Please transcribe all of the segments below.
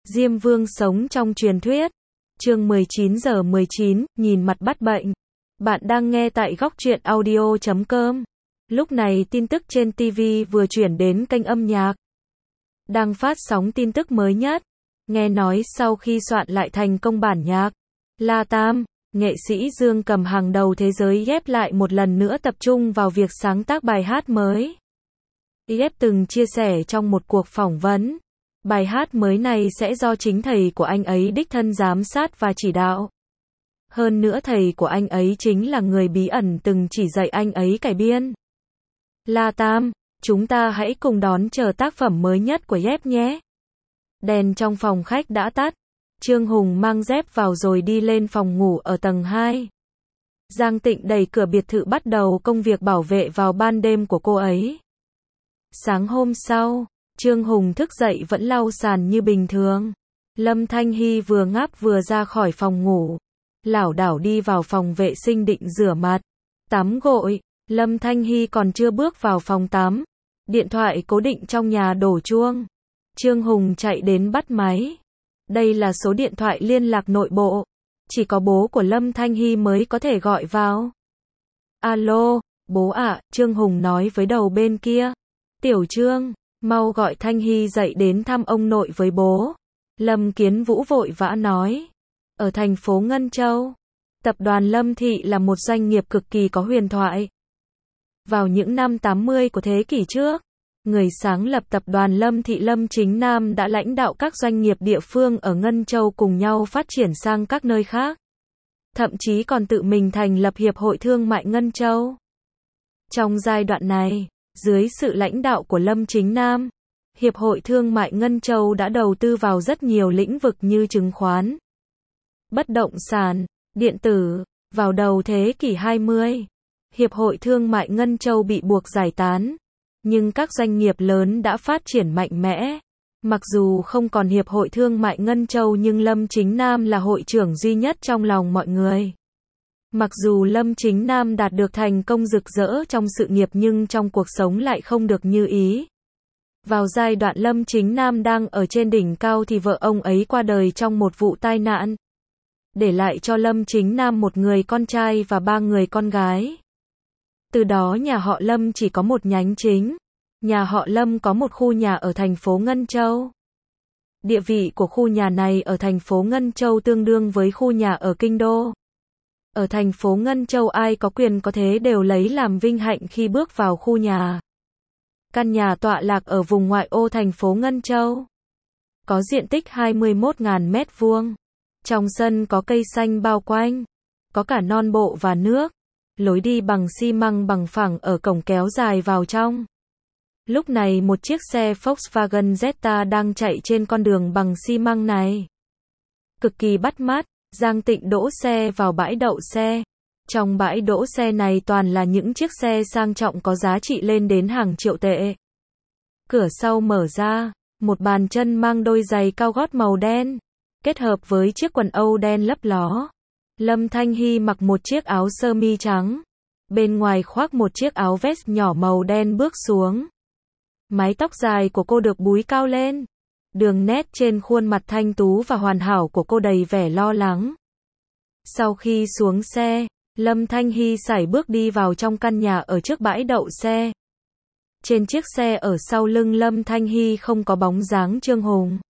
Diêm Vương sống trong truyền thuyết. Chương 19:19, nhìn mặt bắt bệnh. Bạn đang nghe tại góc truyện audio.com. Lúc này tin tức trên TV vừa chuyển đến kênh âm nhạc. Đang phát sóng tin tức mới nhất. Nghe nói sau khi soạn lại thành công bản nhạc, La Tam, nghệ sĩ Dương Cầm hàng đầu thế giới ghép lại một lần nữa tập trung vào việc sáng tác bài hát mới. Ghép từng chia sẻ trong một cuộc phỏng vấn. Bài hát mới này sẽ do chính thầy của anh ấy đích thân giám sát và chỉ đạo. Hơn nữa thầy của anh ấy chính là người bí ẩn từng chỉ dạy anh ấy cải biên. La Tam, chúng ta hãy cùng đón chờ tác phẩm mới nhất của Dép nhé. Đèn trong phòng khách đã tắt. Trương Hùng mang Dép vào rồi đi lên phòng ngủ ở tầng 2. Giang Tịnh đẩy cửa biệt thự bắt đầu công việc bảo vệ vào ban đêm của cô ấy. Sáng hôm sau, Trương Hùng thức dậy vẫn lau sàn như bình thường. Lâm Thanh Hy vừa ngáp vừa ra khỏi phòng ngủ. Lảo đảo đi vào phòng vệ sinh định rửa mặt, tắm gội. Lâm Thanh Hy còn chưa bước vào phòng tắm. Điện thoại cố định trong nhà đổ chuông. Trương Hùng chạy đến bắt máy. Đây là số điện thoại liên lạc nội bộ. Chỉ có bố của Lâm Thanh Hy mới có thể gọi vào. Alo, bố ạ, Trương Hùng nói với đầu bên kia. Tiểu Trương, mau gọi Thanh Hy dậy đến thăm ông nội với bố. Lâm Kiến Vũ vội vã nói. Ở thành phố Ngân Châu, tập đoàn Lâm Thị là một doanh nghiệp cực kỳ có huyền thoại. Vào những năm 80 của thế kỷ trước, người sáng lập tập đoàn Lâm Thị Lâm Chính Nam đã lãnh đạo các doanh nghiệp địa phương ở Ngân Châu cùng nhau phát triển sang các nơi khác. Thậm chí còn tự mình thành lập Hiệp hội Thương mại Ngân Châu. Trong giai đoạn này, dưới sự lãnh đạo của Lâm Chính Nam, Hiệp hội Thương mại Ngân Châu đã đầu tư vào rất nhiều lĩnh vực như chứng khoán, bất động sản, điện tử. Vào đầu thế kỷ 20, Hiệp hội Thương mại Ngân Châu bị buộc giải tán, nhưng các doanh nghiệp lớn đã phát triển mạnh mẽ. Mặc dù không còn Hiệp hội Thương mại Ngân Châu nhưng Lâm Chính Nam là hội trưởng duy nhất trong lòng mọi người. Mặc dù Lâm Chính Nam đạt được thành công rực rỡ trong sự nghiệp nhưng trong cuộc sống lại không được như ý. Vào giai đoạn Lâm Chính Nam đang ở trên đỉnh cao thì vợ ông ấy qua đời trong một vụ tai nạn, để lại cho Lâm Chính Nam một người con trai và 3 người con gái. Từ đó nhà họ Lâm chỉ có một nhánh chính. Nhà họ Lâm có một khu nhà ở thành phố Ngân Châu. Địa vị của khu nhà này ở thành phố Ngân Châu tương đương với khu nhà ở Kinh Đô. Ở thành phố Ngân Châu ai có quyền có thế đều lấy làm vinh hạnh khi bước vào khu nhà. Căn nhà tọa lạc ở vùng ngoại ô thành phố Ngân Châu. Có diện tích 21.000 mét vuông. Trong sân có cây xanh bao quanh. Có cả non bộ và nước. Lối đi bằng xi măng bằng phẳng ở cổng kéo dài vào trong. Lúc này một chiếc xe Volkswagen Jetta đang chạy trên con đường bằng xi măng này. Cực kỳ bắt mắt, Giang Tịnh đỗ xe vào bãi đậu xe. Trong bãi đỗ xe này toàn là những chiếc xe sang trọng có giá trị lên đến hàng triệu tệ. Cửa sau mở ra, một bàn chân mang đôi giày cao gót màu đen, kết hợp với chiếc quần âu đen lấp ló. Lâm Thanh Hy mặc một chiếc áo sơ mi trắng, bên ngoài khoác một chiếc áo vest nhỏ màu đen bước xuống. Mái tóc dài của cô được búi cao lên. Đường nét trên khuôn mặt thanh tú và hoàn hảo của cô đầy vẻ lo lắng. Sau khi xuống xe, Lâm Thanh Hy sải bước đi vào trong căn nhà ở trước bãi đậu xe. Trên chiếc xe ở sau lưng Lâm Thanh Hy không có bóng dáng Trương Hùng.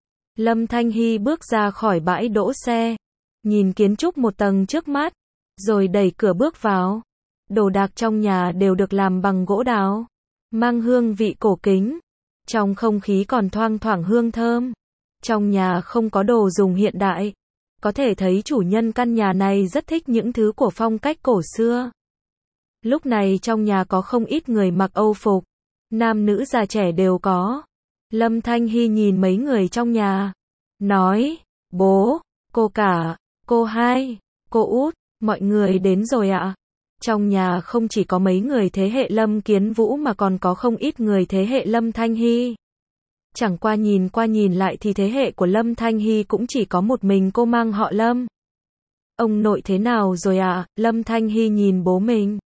Lâm Thanh Hy bước ra khỏi bãi đỗ xe, nhìn kiến trúc một tầng trước mắt, rồi đẩy cửa bước vào. Đồ đạc trong nhà đều được làm bằng gỗ đào, mang hương vị cổ kính. Trong không khí còn thoang thoảng hương thơm. Trong nhà không có đồ dùng hiện đại. Có thể thấy chủ nhân căn nhà này rất thích những thứ của phong cách cổ xưa. Lúc này trong nhà có không ít người mặc Âu phục. Nam nữ già trẻ đều có. Lâm Thanh Hy nhìn mấy người trong nhà. Nói, bố, cô cả, cô hai, cô út, mọi người đến rồi ạ. Trong nhà không chỉ có mấy người thế hệ Lâm Kiến Vũ mà còn có không ít người thế hệ Lâm Thanh Hy. Chẳng qua nhìn lại thì thế hệ của Lâm Thanh Hy cũng chỉ có một mình cô mang họ Lâm. Ông nội thế nào rồi ạ? Lâm Thanh Hy nhìn bố mình,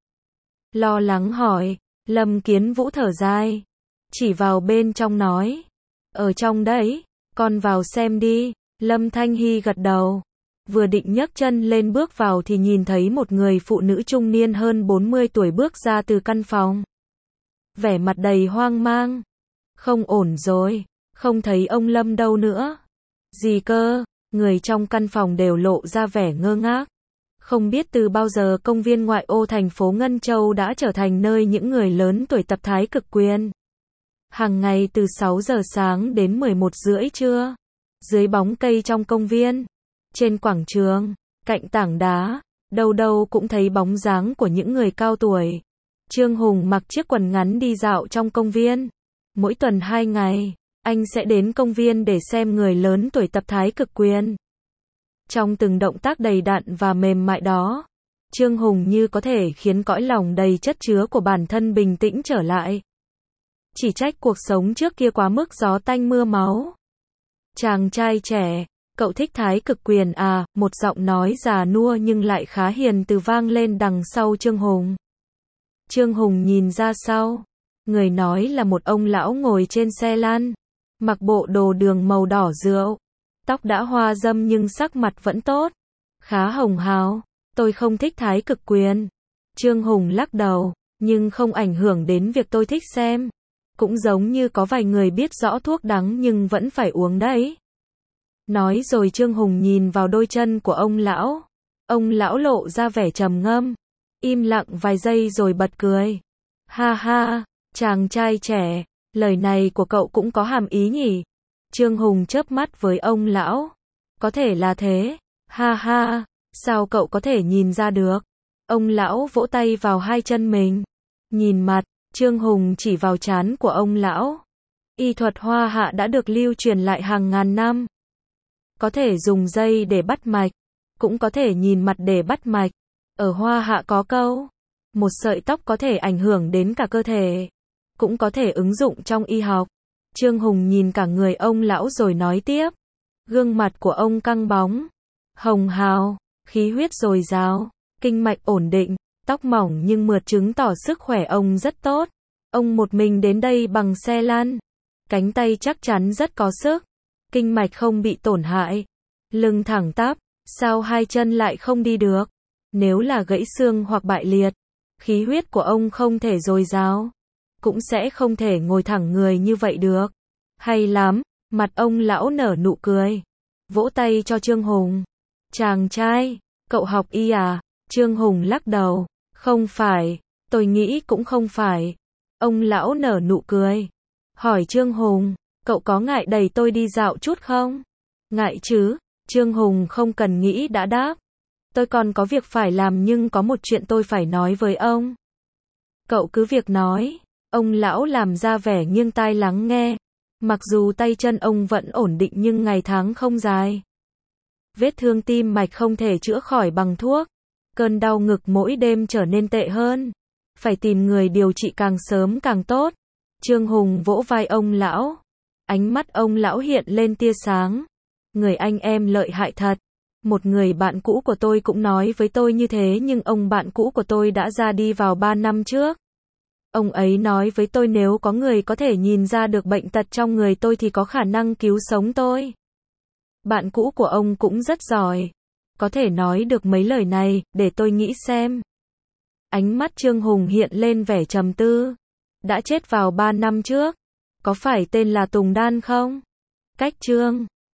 lo lắng hỏi. Lâm Kiến Vũ thở dài, chỉ vào bên trong nói. Ở trong đấy, Con vào xem đi. Lâm Thanh Hy gật đầu. Vừa định nhấc chân lên bước vào thì nhìn thấy một người phụ nữ trung niên hơn 40 tuổi bước ra từ căn phòng. Vẻ mặt đầy hoang mang. Không ổn rồi, không thấy ông Lâm đâu nữa. Gì cơ? Người trong căn phòng đều lộ ra vẻ ngơ ngác. Không biết từ bao giờ công viên ngoại ô thành phố Ngân Châu đã trở thành nơi những người lớn tuổi tập thái cực quyền. Hàng ngày từ 6 giờ sáng đến 11 rưỡi trưa. Dưới bóng cây trong công viên, trên quảng trường, cạnh tảng đá, đâu đâu cũng thấy bóng dáng của những người cao tuổi. Trương Hùng mặc chiếc quần ngắn đi dạo trong công viên. Mỗi tuần 2 ngày, anh sẽ đến công viên để xem người lớn tuổi tập thái cực quyền. Trong từng động tác đầy đặn và mềm mại đó, Trương Hùng như có thể khiến cõi lòng đầy chất chứa của bản thân bình tĩnh trở lại. Chỉ trách cuộc sống trước kia quá mức gió tanh mưa máu. Chàng trai trẻ, cậu thích thái cực quyền à? Một giọng nói già nua nhưng lại khá hiền từ vang lên đằng sau Trương Hùng. Trương Hùng nhìn ra sau. Người nói là một ông lão ngồi trên xe lăn, mặc bộ đồ đường màu đỏ rượu. Tóc đã hoa râm nhưng sắc mặt vẫn tốt. Khá hồng hào. Tôi không thích thái cực quyền. Trương Hùng lắc đầu, nhưng không ảnh hưởng đến việc tôi thích xem. Cũng giống như có vài người biết rõ thuốc đắng nhưng vẫn phải uống đấy. Nói rồi Trương Hùng nhìn vào đôi chân của ông lão. Ông lão lộ ra vẻ trầm ngâm. Im lặng vài giây rồi bật cười. Ha ha, chàng trai trẻ, lời này của cậu cũng có hàm ý nhỉ? Trương Hùng chớp mắt với ông lão. Có thể là thế. Ha ha, sao cậu có thể nhìn ra được? Ông lão vỗ tay vào hai chân mình. Nhìn mặt, Trương Hùng chỉ vào trán của ông lão. Y thuật Hoa Hạ đã được lưu truyền lại hàng ngàn năm. Có thể dùng dây để bắt mạch, cũng có thể nhìn mặt để bắt mạch. Ở Hoa Hạ có câu, một sợi tóc có thể ảnh hưởng đến cả cơ thể, cũng có thể ứng dụng trong y học. Trương Hùng nhìn cả người ông lão rồi nói tiếp. Gương mặt của ông căng bóng, hồng hào, khí huyết dồi dào, kinh mạch ổn định, tóc mỏng nhưng mượt chứng tỏ sức khỏe ông rất tốt. Ông một mình đến đây bằng xe lăn. Cánh tay chắc chắn rất có sức. Kinh mạch không bị tổn hại. Lưng thẳng tắp. Sao hai chân lại không đi được? Nếu là gãy xương hoặc bại liệt, khí huyết của ông không thể dồi dào, cũng sẽ không thể ngồi thẳng người như vậy được. Hay lắm. Mặt ông lão nở nụ cười. Vỗ tay cho Trương Hùng. Chàng trai, cậu học y à? Trương Hùng lắc đầu. Không phải, tôi nghĩ cũng không phải. Ông lão nở nụ cười. Hỏi Trương Hùng, cậu có ngại đẩy tôi đi dạo chút không? Ngại chứ? Trương Hùng không cần nghĩ đã đáp. Tôi còn có việc phải làm nhưng có một chuyện tôi phải nói với ông. Cậu cứ việc nói. Ông lão làm ra vẻ nghiêng tai lắng nghe. Mặc dù tay chân ông vẫn ổn định nhưng ngày tháng không dài. Vết thương tim mạch không thể chữa khỏi bằng thuốc. Cơn đau ngực mỗi đêm trở nên tệ hơn. Phải tìm người điều trị càng sớm càng tốt. Trương Hùng vỗ vai ông lão. Ánh mắt ông lão hiện lên tia sáng. Người anh em lợi hại thật. Một người bạn cũ của tôi cũng nói với tôi như thế nhưng ông bạn cũ của tôi đã ra đi vào 3 năm trước. Ông ấy nói với tôi nếu có người có thể nhìn ra được bệnh tật trong người tôi thì có khả năng cứu sống tôi. Bạn cũ của ông cũng rất giỏi. Có thể nói được mấy lời này, để tôi nghĩ xem. Ánh mắt Trương Hùng hiện lên vẻ trầm tư. Đã chết vào 3 năm trước. Có phải tên là Tùng Đan không? Cách Trương